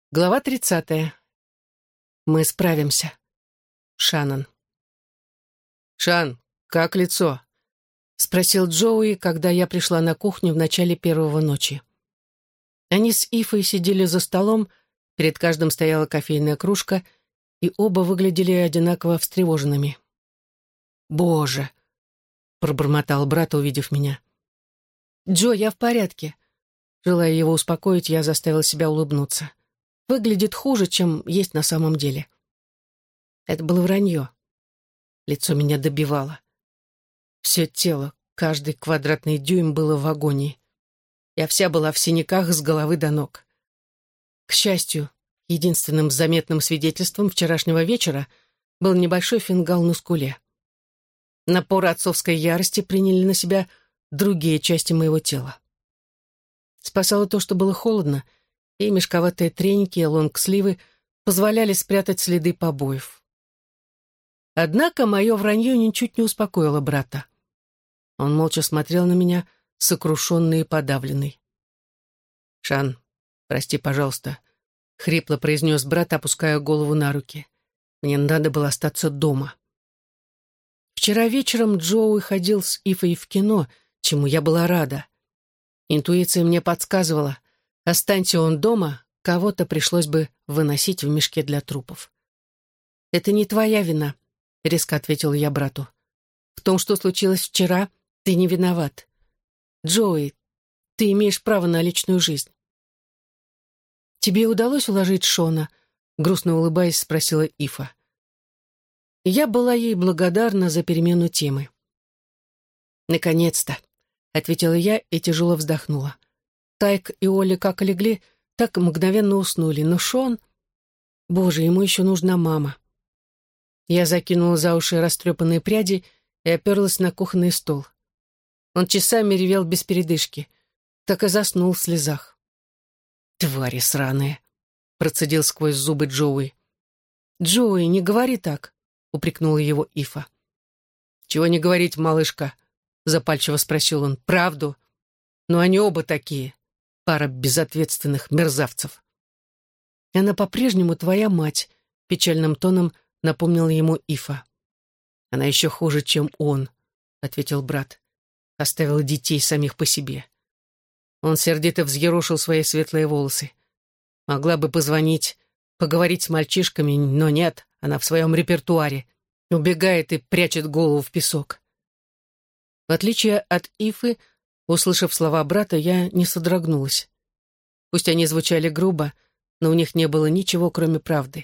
Глава 30. Мы справимся. Шаннон. «Шан, как лицо?» — спросил Джоуи, когда я пришла на кухню в начале первого ночи. Они с Ифой сидели за столом, перед каждым стояла кофейная кружка, и оба выглядели одинаково встревоженными. «Боже!» — пробормотал брат, увидев меня. «Джо, я в порядке». Желая его успокоить, я заставила себя улыбнуться. Выглядит хуже, чем есть на самом деле. Это было вранье. Лицо меня добивало. Все тело, каждый квадратный дюйм было в агонии. Я вся была в синяках с головы до ног. К счастью, единственным заметным свидетельством вчерашнего вечера был небольшой фингал на скуле. Напор отцовской ярости приняли на себя другие части моего тела. Спасало то, что было холодно, и мешковатые треники и лонгсливы позволяли спрятать следы побоев. Однако мое вранье ничуть не успокоило брата. Он молча смотрел на меня, сокрушенный и подавленный. «Шан, прости, пожалуйста», — хрипло произнес брат, опуская голову на руки. «Мне надо было остаться дома». Вчера вечером Джоуи ходил с Ифой в кино, чему я была рада. Интуиция мне подсказывала, останься он дома, кого-то пришлось бы выносить в мешке для трупов. «Это не твоя вина», — резко ответил я брату. «В том, что случилось вчера, ты не виноват. Джоуи, ты имеешь право на личную жизнь». «Тебе удалось уложить Шона?» — грустно улыбаясь, спросила Ифа. Я была ей благодарна за перемену темы. «Наконец-то», — ответила я и тяжело вздохнула. Тайк и Оля как легли, так мгновенно уснули, но Шон... Боже, ему еще нужна мама. Я закинула за уши растрепанные пряди и оперлась на кухонный стол. Он часами ревел без передышки, так и заснул в слезах. «Твари сраные!» — процедил сквозь зубы Джоуи. «Джоуи, не говори так!» — упрекнула его Ифа. «Чего не говорить, малышка?» — запальчиво спросил он. «Правду? Но они оба такие. Пара безответственных мерзавцев». «Она по-прежнему твоя мать», — печальным тоном напомнила ему Ифа. «Она еще хуже, чем он», — ответил брат. «Оставила детей самих по себе». Он сердито взъерошил свои светлые волосы. Могла бы позвонить, поговорить с мальчишками, но нет, она в своем репертуаре. Убегает и прячет голову в песок. В отличие от Ифы, услышав слова брата, я не содрогнулась. Пусть они звучали грубо, но у них не было ничего, кроме правды.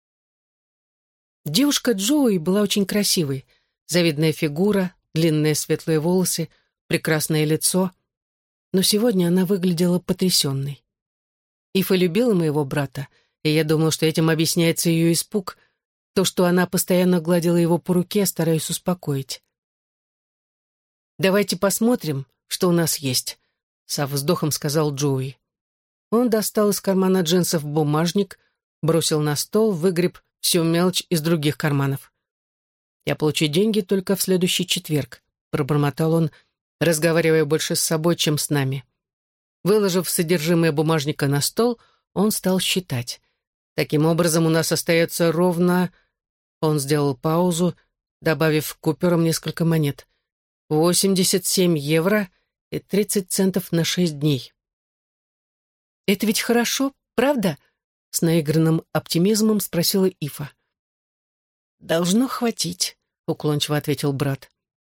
Девушка Джоуи была очень красивой. Завидная фигура, длинные светлые волосы, прекрасное лицо. Но сегодня она выглядела потрясенной. Ифа любила моего брата, и я думала, что этим объясняется ее испуг, то, что она постоянно гладила его по руке, стараясь успокоить. «Давайте посмотрим, что у нас есть», — со вздохом сказал Джоуи. Он достал из кармана джинсов бумажник, бросил на стол, выгреб всю мелочь из других карманов. «Я получу деньги только в следующий четверг», — пробормотал он, разговаривая больше с собой, чем с нами. Выложив содержимое бумажника на стол, он стал считать. «Таким образом, у нас остается ровно...» Он сделал паузу, добавив к купюрам несколько монет. 87 евро и 30 центов на 6 дней. «Это ведь хорошо, правда?» — с наигранным оптимизмом спросила Ифа. «Должно хватить», — уклончиво ответил брат.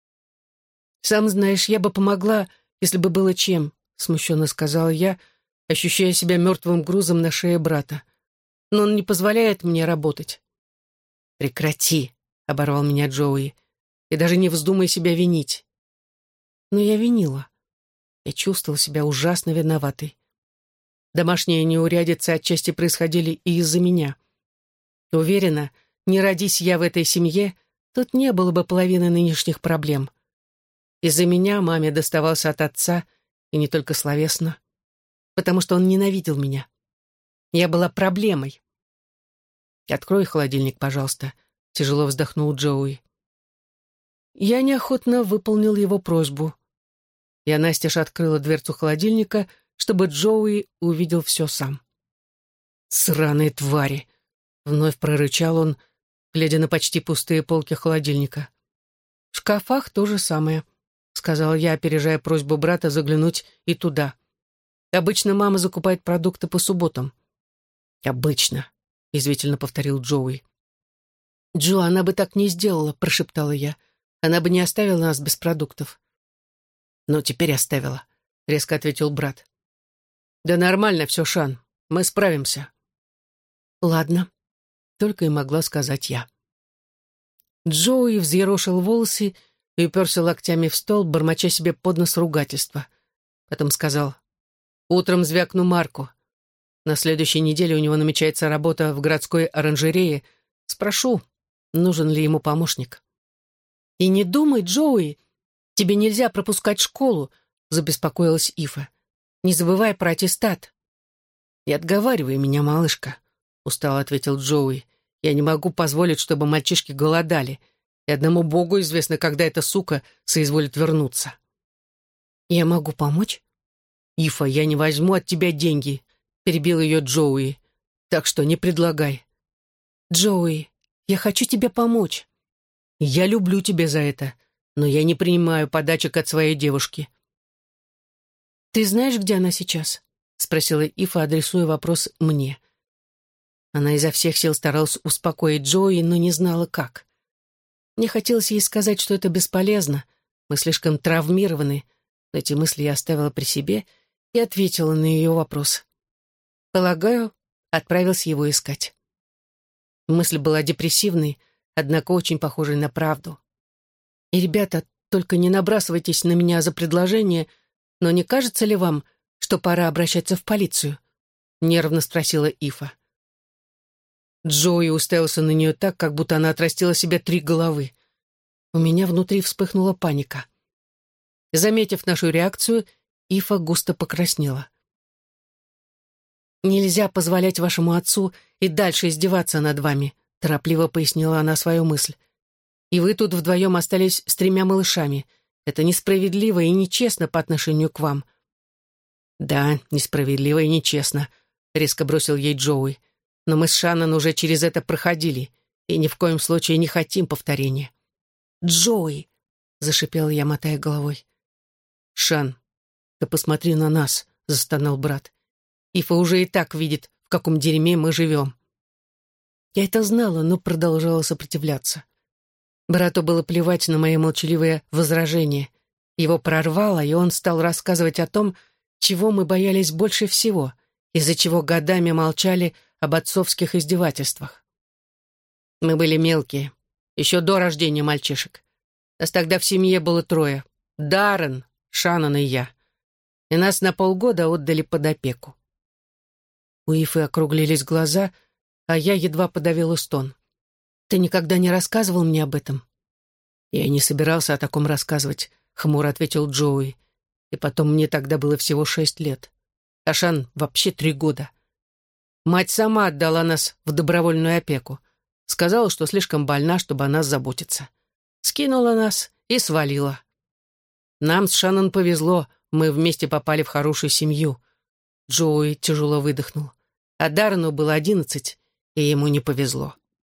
«Сам знаешь, я бы помогла, если бы было чем», — смущенно сказала я, ощущая себя мертвым грузом на шее брата. «Но он не позволяет мне работать». «Прекрати», — оборвал меня Джоуи, — «и даже не вздумай себя винить». Но я винила. Я чувствовала себя ужасно виноватой. Домашние неурядицы отчасти происходили и из-за меня. Уверена, не родись я в этой семье, тут не было бы половины нынешних проблем. Из-за меня маме доставался от отца, и не только словесно, потому что он ненавидел меня. Я была проблемой. «Открой холодильник, пожалуйста», — тяжело вздохнул Джоуи. Я неохотно выполнил его просьбу. Я настежь открыла дверцу холодильника, чтобы Джоуи увидел все сам. «Сраные твари!» — вновь прорычал он, глядя на почти пустые полки холодильника. «В шкафах то же самое», — сказала я, опережая просьбу брата заглянуть и туда. «Обычно мама закупает продукты по субботам». «Обычно», — язвительно повторил Джоуи. «Джо, она бы так не сделала», — прошептала я. «Она бы не оставила нас без продуктов». «Но теперь оставила», — резко ответил брат. «Да нормально все, Шан, мы справимся». «Ладно», — только и могла сказать я. Джоуи взъерошил волосы и уперся локтями в стол, бормоча себе под нос ругательства. Потом сказал: «Утром звякну Марку. На следующей неделе у него намечается работа в городской оранжерее. Спрошу, нужен ли ему помощник». «И не думай, Джоуи, тебе нельзя пропускать школу», — забеспокоилась Ифа. «Не забывай про аттестат». «Не отговаривай меня, малышка», — устало ответил Джоуи. «Я не могу позволить, чтобы мальчишки голодали, и одному Богу известно, когда эта сука соизволит вернуться». «Я могу помочь?» «Ифа, я не возьму от тебя деньги», — перебил ее Джоуи. «Так что не предлагай». «Джоуи, я хочу тебе помочь». «Я люблю тебя за это, но я не принимаю подачек от своей девушки». «Ты знаешь, где она сейчас?» — спросила Ифа, адресуя вопрос мне. Она изо всех сил старалась успокоить Джоуи, но не знала, как. Мне хотелось ей сказать, что это бесполезно, мы слишком травмированы, но эти мысли я оставила при себе и ответила на ее вопрос. Полагаю, отправился его искать. Мысль была депрессивной, однако очень похожей на правду. И, ребята, только не набрасывайтесь на меня за предложение, но не кажется ли вам, что пора обращаться в полицию? Нервно спросила Ифа. Джоуи уставился на нее так, как будто она отрастила себе 3 головы. У меня внутри вспыхнула паника. Заметив нашу реакцию, Ифа густо покраснела. «Нельзя позволять вашему отцу и дальше издеваться над вами», торопливо пояснила она свою мысль. «И вы тут вдвоем остались с 3 малышами. Это несправедливо и нечестно по отношению к вам». «Да, несправедливо и нечестно», — резко бросил ей Джоуи. «Но мы с Шаннон уже через это проходили, и ни в коем случае не хотим повторения». «Джоуи!» — зашипела я, мотая головой. «Шан, да посмотри на нас», — застонал брат. «Ифа уже и так видит, в каком дерьме мы живем». Я это знала, но продолжала сопротивляться. Брату было плевать на мои молчаливые возражения. Его прорвало, и он стал рассказывать о том, чего мы боялись больше всего, из-за чего годами молчали об отцовских издевательствах. Мы были мелкие, еще до рождения мальчишек. Нас тогда в семье было 3: Даррен, Шаннон и я. И нас на полгода отдали под опеку. У Ифы округлились глаза, а я едва подавила стон. «Ты никогда не рассказывал мне об этом?» «Я не собирался о таком рассказывать», — хмуро ответил Джоуи. «И потом мне тогда было всего 6 лет. А Шан вообще 3 года. Мать сама отдала нас в добровольную опеку. Сказала, что слишком больна, чтобы о нас заботиться. Скинула нас и свалила. Нам с Шаннон повезло, мы вместе попали в хорошую семью». Джоуи тяжело выдохнул. А Даррену было 11, и ему не повезло.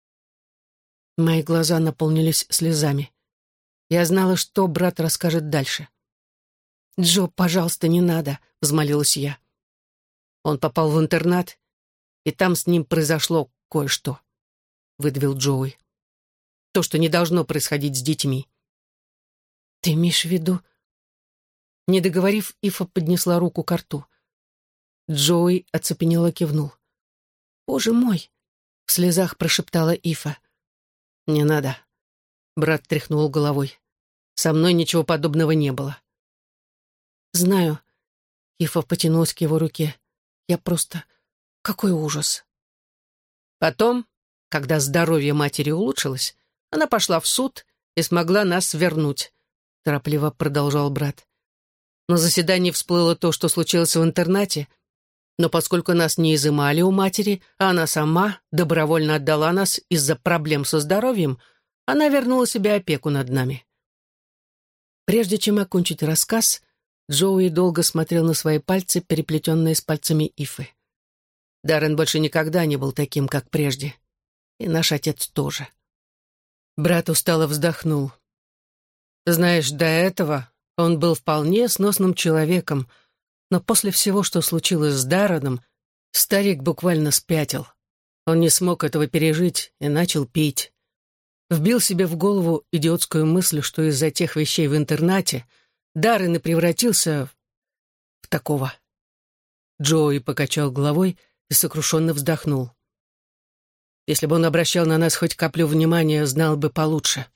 Мои глаза наполнились слезами. Я знала, что брат расскажет дальше. «Джо, пожалуйста, не надо», — взмолилась я. Он попал в интернат, и там с ним произошло кое-что, — выдавил Джоуи. То, что не должно происходить с детьми. «Ты имеешь в виду...» Не договорив, Ифа поднесла руку к рту. Джоуи оцепенело кивнул. «Боже мой!» — в слезах прошептала Ифа. «Не надо», — брат тряхнул головой. «Со мной ничего подобного не было». «Знаю», — Ифа потянулась к его руке. «Я просто... Какой ужас!» Потом, когда здоровье матери улучшилось, она пошла в суд и смогла нас вернуть, — торопливо продолжал брат. На заседании всплыло то, что случилось в интернате, но поскольку нас не изымали у матери, а она сама добровольно отдала нас из-за проблем со здоровьем, она вернула себе опеку над нами. Прежде чем окончить рассказ, Джоуи долго смотрел на свои пальцы, переплетенные с пальцами Ифы. Даррен больше никогда не был таким, как прежде. И наш отец тоже. Брат устало вздохнул. Знаешь, до этого он был вполне сносным человеком, но после всего, что случилось с Дарреном, старик буквально спятил. Он не смог этого пережить и начал пить. Вбил себе в голову идиотскую мысль, что из-за тех вещей в интернате Даррен и превратился в такого. Джоуи покачал головой и сокрушенно вздохнул. Если бы он обращал на нас хоть каплю внимания, знал бы получше.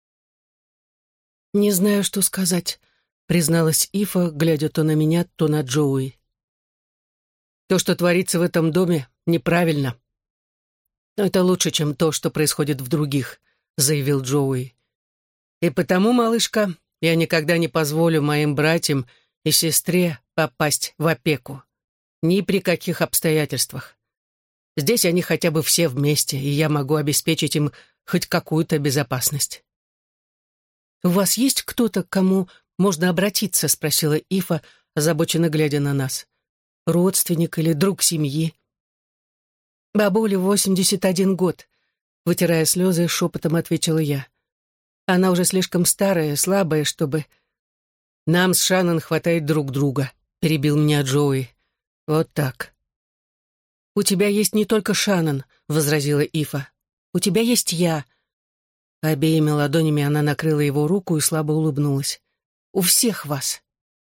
«Не знаю, что сказать», — призналась Ифа, глядя то на меня, то на Джоуи. «То, что творится в этом доме, неправильно. Но это лучше, чем то, что происходит в других», — заявил Джоуи. «И потому, малышка, я никогда не позволю моим братьям и сестре попасть в опеку. Ни при каких обстоятельствах. Здесь они хотя бы все вместе, и я могу обеспечить им хоть какую-то безопасность». «У вас есть кто-то, к кому можно обратиться?» — спросила Ифа, озабоченно глядя на нас. «Родственник или друг семьи?» «Бабуле 81 год», — вытирая слезы, шепотом ответила я. «Она уже слишком старая, слабая, чтобы...» «Нам с Шаннон хватает друг друга», — перебил меня Джоуи. «Вот так». «У тебя есть не только Шаннон», — возразила Ифа. «У тебя есть я». Обеими ладонями она накрыла его руку и слабо улыбнулась. «У всех вас».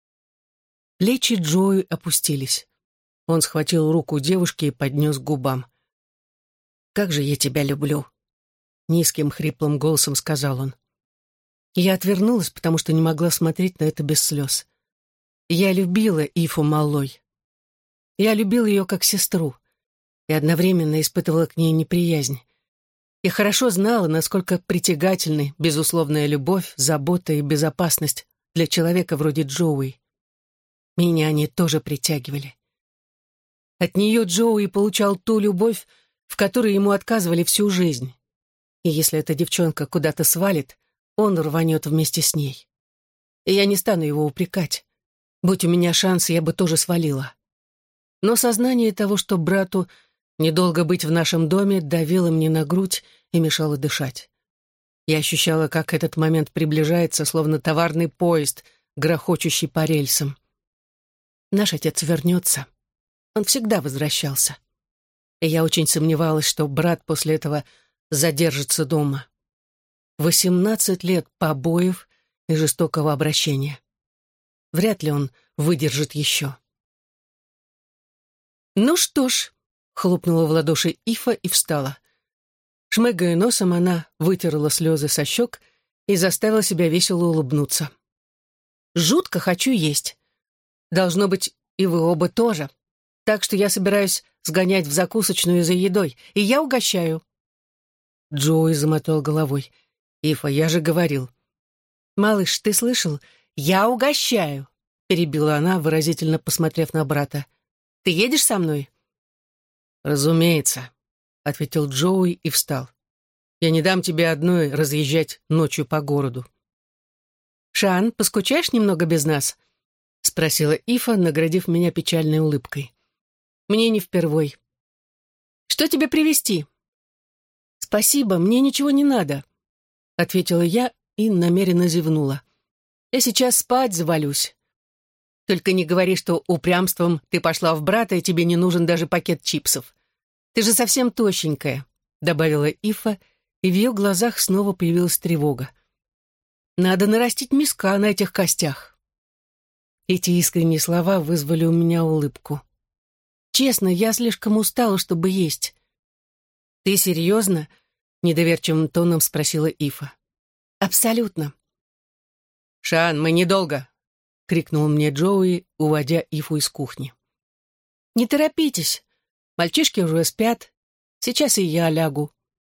Плечи Джоуи опустились. Он схватил руку девушки и поднес к губам. «Как же я тебя люблю», — низким хриплым голосом сказал он. Я отвернулась, потому что не могла смотреть на это без слез. Я любила Ифу Маллой. Я любила ее как сестру и одновременно испытывала к ней неприязнь. Я хорошо знала, насколько притягательны безусловная любовь, забота и безопасность для человека вроде Джоуи. Меня они тоже притягивали. От нее Джоуи получал ту любовь, в которой ему отказывали всю жизнь. И если эта девчонка куда-то свалит, он рванет вместе с ней. И я не стану его упрекать. Будь у меня шанс, я бы тоже свалила. Но сознание того, что брату недолго быть в нашем доме, давило мне на грудь и мешало дышать. Я ощущала, как этот момент приближается, словно товарный поезд, грохочущий по рельсам. Наш отец вернется. Он всегда возвращался. И я очень сомневалась, что брат после этого задержится дома. 18 лет побоев и жестокого обращения. Вряд ли он выдержит еще. «Ну что ж», — хлопнула в ладоши Ифа и встала. Шмыгая носом, она вытерла слезы со щек и заставила себя весело улыбнуться. «Жутко хочу есть. Должно быть, и вы оба тоже. Так что я собираюсь сгонять в закусочную за едой, и я угощаю». Джоуи замотал головой. «Ифа, я же говорил». «Малыш, ты слышал? Я угощаю», — перебила она, выразительно посмотрев на брата. «Ты едешь со мной?» «Разумеется», — ответил Джоуи и встал. «Я не дам тебе одной разъезжать ночью по городу». «Шан, поскучаешь немного без нас?» — спросила Ифа, наградив меня печальной улыбкой. «Мне не впервой». «Что тебе привезти?» «Спасибо, мне ничего не надо», — ответила я и намеренно зевнула. «Я сейчас спать завалюсь. Только не говори, что упрямством ты пошла в брата, и тебе не нужен даже пакет чипсов. Ты же совсем тощенькая», — добавила Ифа, и в ее глазах снова появилась тревога. «Надо нарастить миска на этих костях». Эти искренние слова вызвали у меня улыбку. «Честно, я слишком устала, чтобы есть». «Ты серьезно?» — недоверчивым тоном спросила Ифа. «Абсолютно». «Шан, мы недолго!» — крикнул мне Джоуи, уводя Ифу из кухни. «Не торопитесь. Мальчишки уже спят. Сейчас и я лягу».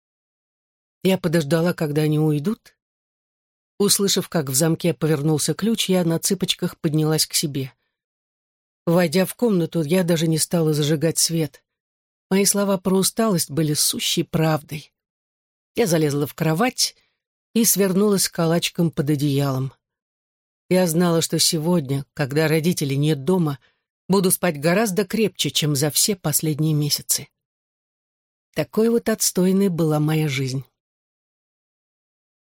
Я подождала, когда они уйдут. Услышав, как в замке повернулся ключ, я на цыпочках поднялась к себе. Войдя в комнату, я даже не стала зажигать свет. Мои слова про усталость были сущей правдой. Я залезла в кровать и свернулась калачиком под одеялом. Я знала, что сегодня, когда родителей нет дома, буду спать гораздо крепче, чем за все последние месяцы. Такой вот отстойной была моя жизнь.